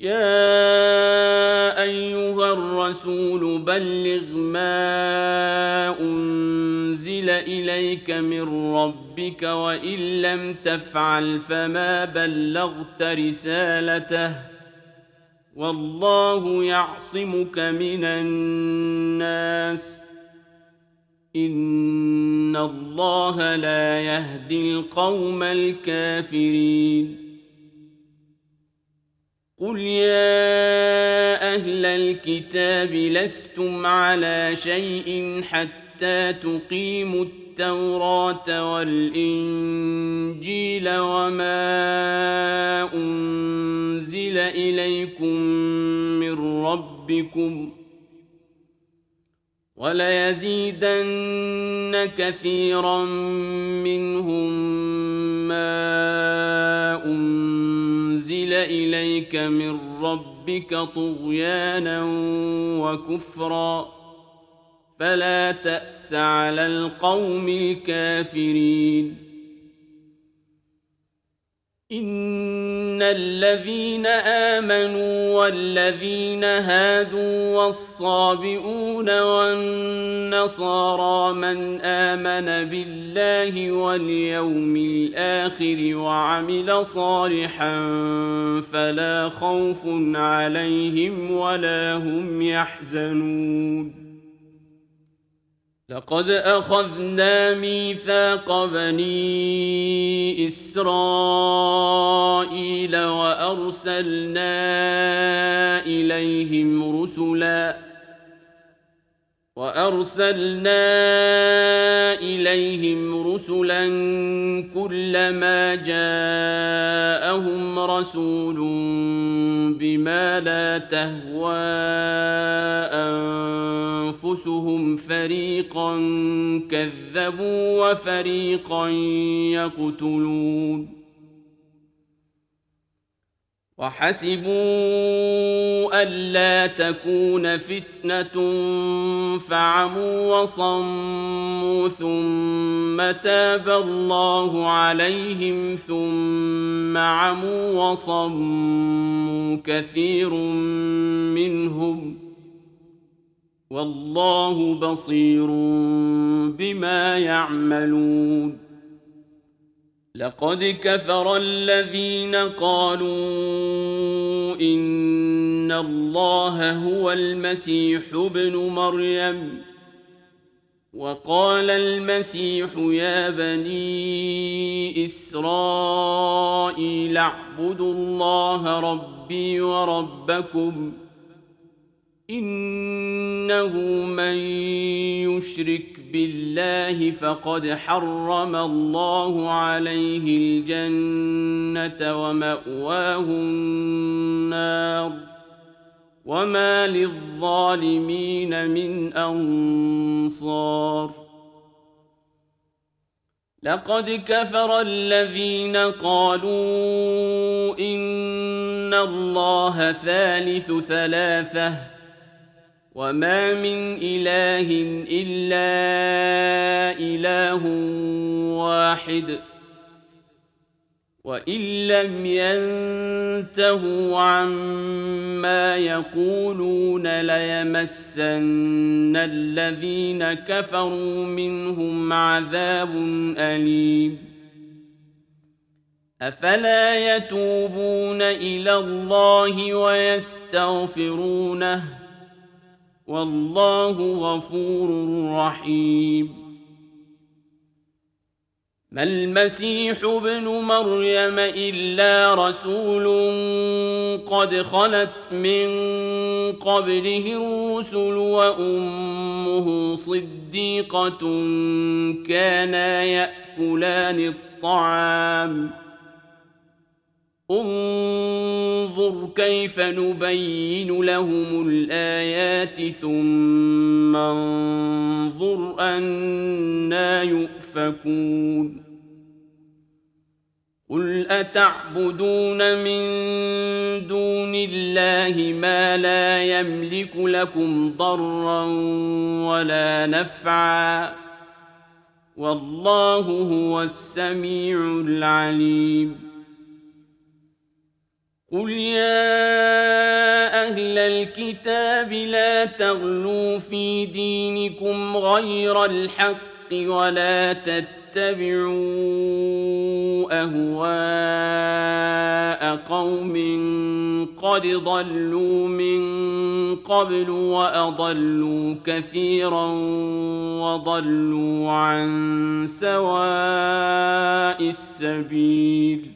يا أيها الرسول بلغ ما أنزل إليك من ربك وإن لم تفعل فما بلغت رسالته والله يعصمك من الناس إن الله لا يهدي القوم الكافرين قل يا أهل الكتاب لستم على شيء حتى تقيموا التوراة والإنجيل وما أنزل إليكم من ربكم وليزيدن كثيرا منهم ما أنزل إليك من ربك طغيانا وكفرا فلا تأس على القوم الكافرين إن الذين آمنوا والذين هادوا والصابئون والنصارى من آمن بالله واليوم الآخر وعمل صالحا فلا خوف عليهم ولا هم يحزنون لقد أخذنا ميثاق بني إسرائيل وأرسلنا إليهم رسلا كلما جاءهم رسول بما لا تهوى أنفسهم فريقا كذبوا وفريقا يقتلون وحسبوا ألا تكون فتنة فعموا وصموا ثم تاب الله عليهم ثم عموا وصموا كثير منهم والله بصير بما يعملون لقد كفر الذين قالوا إن الله هو المسيح ابن مريم وقال المسيح يا بني إسرائيل اعبدوا الله ربي وربكم إنه من يشرك بالله فقد حرم الله عليه الجنة ومأواه النار وما للظالمين من أنصار لقد كفر الذين قالوا إن الله ثالث ثلاثة وما من إله إلا إله واحد وإن لم ينتهوا عما يقولون ليمسن الذين كفروا منهم عذاب أليم أفلا يتوبون إلى الله ويستغفرونه والله غفور رحيم ما المسيح ابن مريم إلا رسول قد خلت من قبله الرسل وأمه صديقة كانا يأكلان الطعام انظر كيف نبين لهم الآيات ثم انظر أنى يؤفكون قل أتعبدون من دون الله ما لا يملك لكم ضرا ولا نفعا والله هو السميع العليم قل يا الكتاب لا تغلوا في دينكم غير الحق ولا تتبعوا أهواء قوم قد ضلوا من قبل وأضلوا كثيرا وضلوا عن سواء السبيل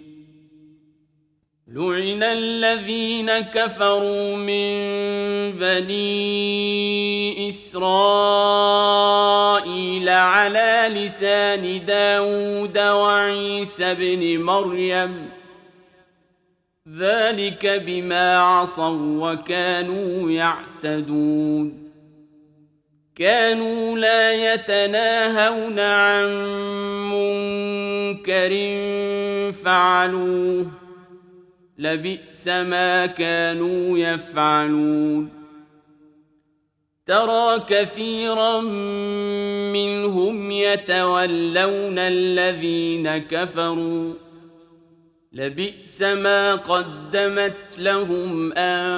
لعن الذين كفروا من بني إسرائيل على لسان داود وعيسى بن مريم ذلك بما عصوا وكانوا يعتدون كانوا لا يتناهون عن منكر فعلوه لبئس ما كانوا يفعلون ترى كثيرا منهم يتولون الذين كفروا لبئس ما قدمت لهم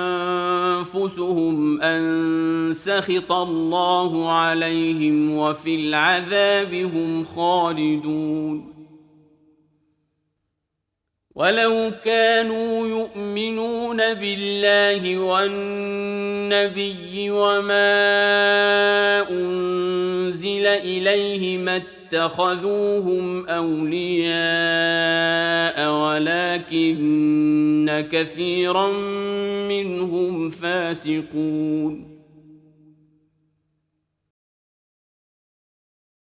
أنفسهم أن سخط الله عليهم وفي العذاب هم خالدون ولو كانوا يؤمنون بالله والنبي وما أنزل إليه ما اتخذوهم أولياء ولكن كثيرا منهم فاسقون